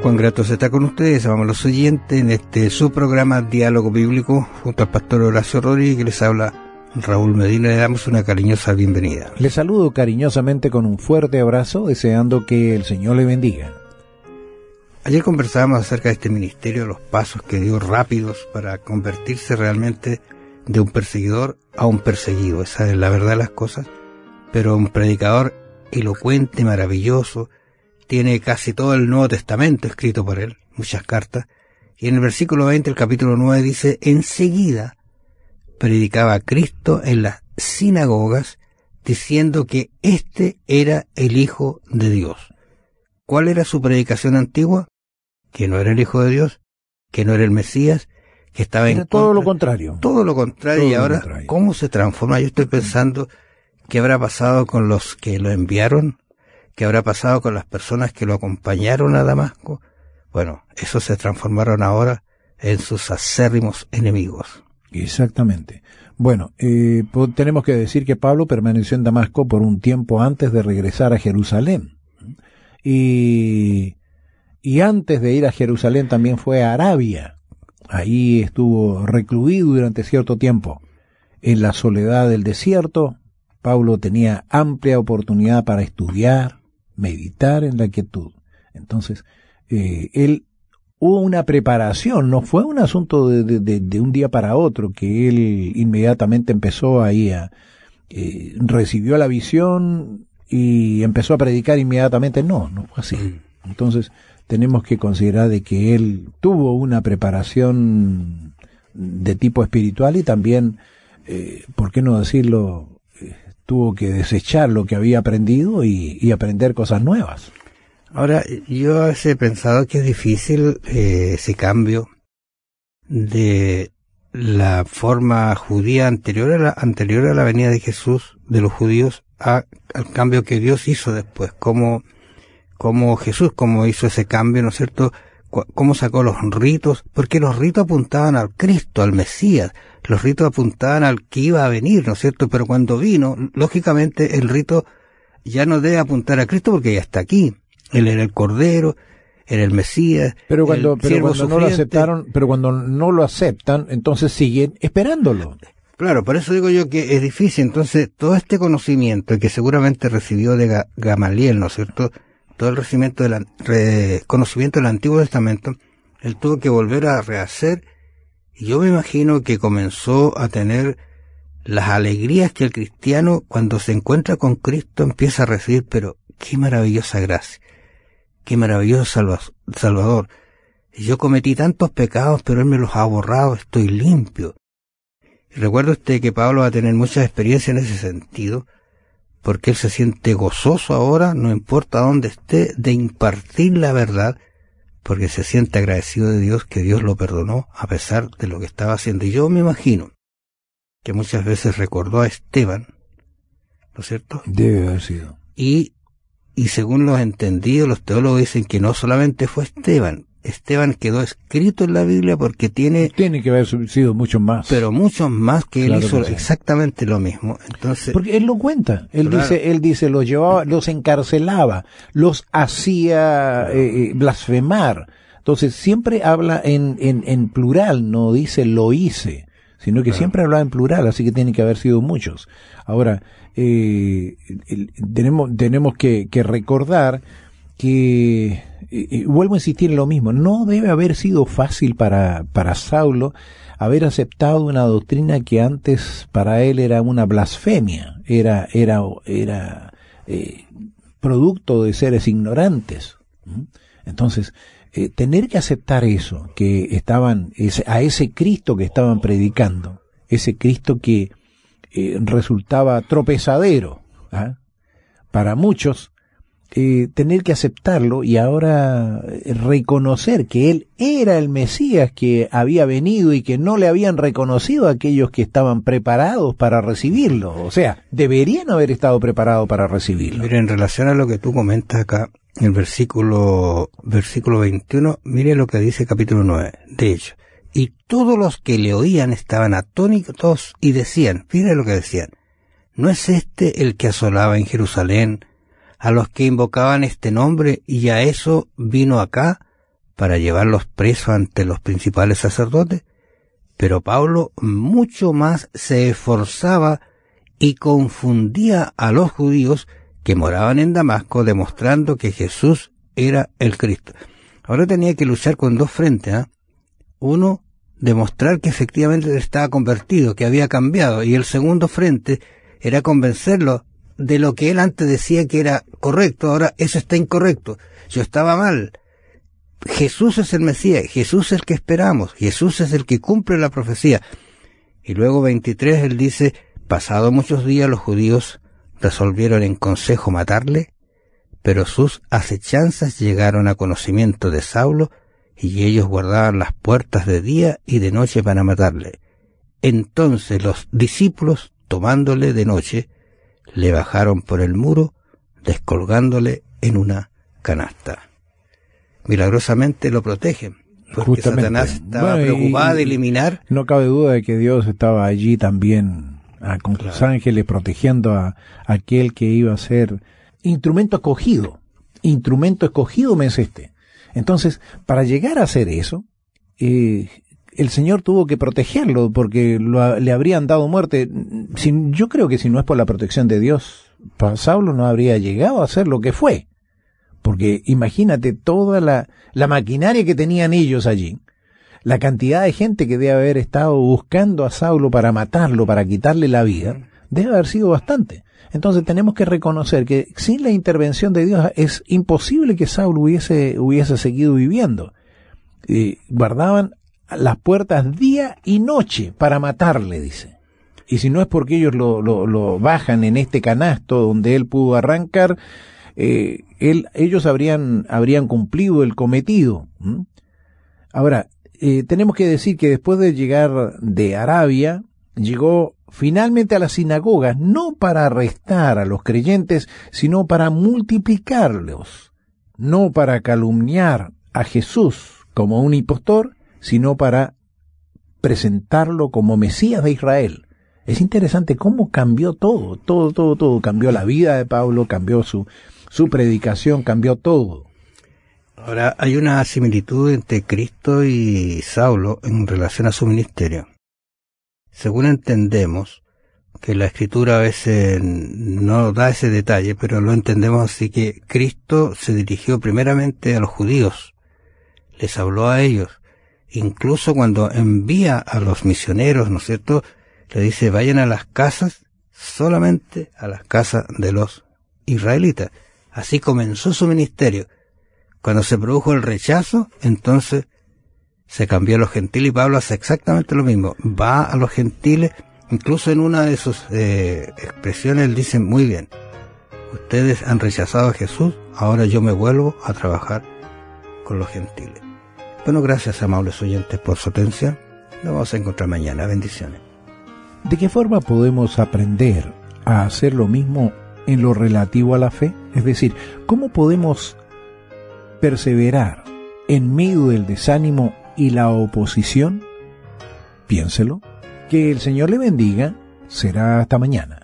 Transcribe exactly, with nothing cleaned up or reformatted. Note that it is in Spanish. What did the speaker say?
Juan Gratos está con ustedes, vamos a los oyentes, en este su programa Diálogo Bíblico, junto al pastor Horacio Rodríguez, que les habla Raúl Medina. Le damos una cariñosa bienvenida. Les saludo cariñosamente con un fuerte abrazo, deseando que el Señor le bendiga. Ayer conversábamos acerca de este ministerio, los pasos que dio rápidos para convertirse realmente de un perseguidor a un perseguido. Esa es la verdad de las cosas. Pero un predicador elocuente, maravilloso, tiene casi todo el Nuevo Testamento escrito por él, muchas cartas, y en el versículo veinte del capítulo nueve dice: enseguida predicaba a Cristo en las sinagogas, diciendo que éste era el Hijo de Dios. ¿Cuál era su predicación antigua? Que no era el Hijo de Dios, que no era el Mesías, que estaba en contra. Todo lo contrario. Todo lo contrario, todo y ahora, contrario. ¿Cómo se transforma? Yo estoy pensando, ¿qué habrá pasado con los que lo enviaron? ¿Qué habrá pasado con las personas que lo acompañaron a Damasco? Bueno, esos se transformaron ahora en sus acérrimos enemigos. Exactamente. Bueno, eh, tenemos que decir que Pablo permaneció en Damasco por un tiempo antes de regresar a Jerusalén. Y, y antes de ir a Jerusalén también fue a Arabia. Ahí estuvo recluido durante cierto tiempo. En la soledad del desierto, Pablo tenía amplia oportunidad para estudiar, meditar en la quietud. Entonces, eh, él hubo una preparación, no fue un asunto de, de, de, de un día para otro, que él inmediatamente empezó ahí a, eh, recibió la visión y empezó a predicar inmediatamente. No, no fue así. Entonces, tenemos que considerar de que él tuvo una preparación de tipo espiritual y también, eh, ¿por qué no decirlo?, tuvo que desechar lo que había aprendido y, y aprender cosas nuevas. Ahora, yo a veces he pensado que es difícil eh, ese cambio de la forma judía anterior a la, anterior a la venida de Jesús, de los judíos, a, al cambio que Dios hizo después. Como, como Jesús, como hizo ese cambio, ¿no es cierto?, cómo sacó los ritos, porque los ritos apuntaban al Cristo, al Mesías, los ritos apuntaban al que iba a venir, ¿no es cierto? Pero cuando vino, lógicamente el rito ya no debe apuntar a Cristo porque ya está aquí. Él era el Cordero, era el Mesías, pero cuando, el pero cuando no lo aceptaron, pero cuando no lo aceptan, entonces siguen esperándolo. Claro, por eso digo yo que es difícil. Entonces, todo este conocimiento que seguramente recibió de Gamaliel, ¿no es cierto?, todo el recibimiento del re, conocimiento del Antiguo Testamento, él tuvo que volver a rehacer, y yo me imagino que comenzó a tener las alegrías que el cristiano, cuando se encuentra con Cristo, empieza a recibir. Pero qué maravillosa gracia, qué maravilloso salva, Salvador. Yo cometí tantos pecados, pero Él me los ha borrado, estoy limpio. Y recuerdo usted que Pablo va a tener muchas experiencias en ese sentido, porque él se siente gozoso ahora, no importa dónde esté, de impartir la verdad, porque se siente agradecido de Dios que Dios lo perdonó a pesar de lo que estaba haciendo. Y yo me imagino que muchas veces recordó a Esteban, ¿no es cierto? Debe haber sido. Y, y según los entendidos, los teólogos dicen que no solamente fue Esteban, Esteban quedó escrito en la Biblia porque tiene... Tiene que haber sido muchos más. Pero muchos más que claro él hizo que sí. Exactamente lo mismo. Entonces, porque él lo cuenta. Él claro. dice, él dice, los llevaba, los encarcelaba, los hacía eh, blasfemar. Entonces siempre habla en, en, en plural, no dice lo hice, sino que claro. siempre habla en plural, así que tiene que haber sido muchos. Ahora, eh, el, tenemos, tenemos que, que recordar que, y vuelvo a insistir en lo mismo, no debe haber sido fácil para, para Saulo haber aceptado una doctrina que antes para él era una blasfemia, era, era, era eh, producto de seres ignorantes. Entonces, eh, tener que aceptar eso, que estaban, ese, a ese Cristo que estaban predicando, ese Cristo que eh, resultaba tropezadero, ¿ah? para muchos, Eh, tener que aceptarlo y ahora reconocer que él era el Mesías que había venido y que no le habían reconocido a aquellos que estaban preparados para recibirlo. O sea, deberían haber estado preparados para recibirlo. Mire, en relación a lo que tú comentas acá, en el versículo, versículo veintiuno, mire lo que dice capítulo nueve. De hecho, y todos los que le oían estaban atónitos y decían, mire lo que decían, ¿no es este el que asolaba en Jerusalén a los que invocaban este nombre, y a eso vino acá para llevarlos presos ante los principales sacerdotes, pero Pablo mucho más se esforzaba y confundía a los judíos que moraban en Damasco, demostrando que Jesús era el Cristo. Ahora tenía que luchar con dos frentes, ¿eh? Uno, demostrar que efectivamente estaba convertido, que había cambiado, y el segundo frente era convencerlo de lo que él antes decía que era correcto, ahora eso está incorrecto, yo estaba mal. Jesús es el Mesías, Jesús es el que esperamos, Jesús es el que cumple la profecía. Y luego veintitrés él dice, pasados muchos días los judíos resolvieron en consejo matarle, pero sus acechanzas llegaron a conocimiento de Saulo, y ellos guardaban las puertas de día y de noche para matarle. Entonces los discípulos, tomándole de noche, le bajaron por el muro, descolgándole en una canasta. Milagrosamente lo protegen, porque Justamente. Satanás estaba bueno, preocupado y, de eliminar. No cabe duda de que Dios estaba allí también, ah, con sus Claro. ángeles, protegiendo a, a aquel que iba a ser instrumento escogido. Instrumento escogido me es este. Entonces, para llegar a hacer eso, eh, el Señor tuvo que protegerlo, porque lo, le habrían dado muerte. Si, yo creo que si no es por la protección de Dios, Saulo no habría llegado a ser lo que fue. Porque imagínate toda la, la maquinaria que tenían ellos allí, la cantidad de gente que debe haber estado buscando a Saulo para matarlo, para quitarle la vida, debe haber sido bastante. Entonces tenemos que reconocer que sin la intervención de Dios es imposible que Saulo hubiese, hubiese seguido viviendo. Eh, guardaban las puertas día y noche para matarle, dice. Y si no es porque ellos lo, lo, lo bajan en este canasto donde él pudo arrancar, eh, él, ellos habrían, habrían cumplido el cometido. ¿Mm? Ahora, eh, tenemos que decir que después de llegar de Arabia, llegó finalmente a las sinagogas, no para arrestar a los creyentes, sino para multiplicarlos, no para calumniar a Jesús como un impostor, sino para presentarlo como Mesías de Israel. Es interesante cómo cambió todo, todo, todo, todo. Cambió la vida de Pablo, cambió su, su predicación, cambió todo. Ahora, hay una similitud entre Cristo y Saulo en relación a su ministerio. Según entendemos, que la Escritura a veces no da ese detalle, pero lo entendemos así, que Cristo se dirigió primeramente a los judíos, les habló a ellos, incluso cuando envía a los misioneros, ¿no es cierto?, le dice, vayan a las casas, solamente a las casas de los israelitas. Así comenzó su ministerio. Cuando se produjo el rechazo, entonces se cambió a los gentiles, y Pablo hace exactamente lo mismo. Va a los gentiles, incluso en una de sus eh, expresiones él dice, muy bien, ustedes han rechazado a Jesús, ahora yo me vuelvo a trabajar con los gentiles. Bueno, gracias, amables oyentes, por su atención. Nos vamos a encontrar mañana. Bendiciones. ¿De qué forma podemos aprender a hacer lo mismo en lo relativo a la fe? Es decir, ¿cómo podemos perseverar en medio del desánimo y la oposición? Piénselo. Que el Señor le bendiga. Será hasta mañana.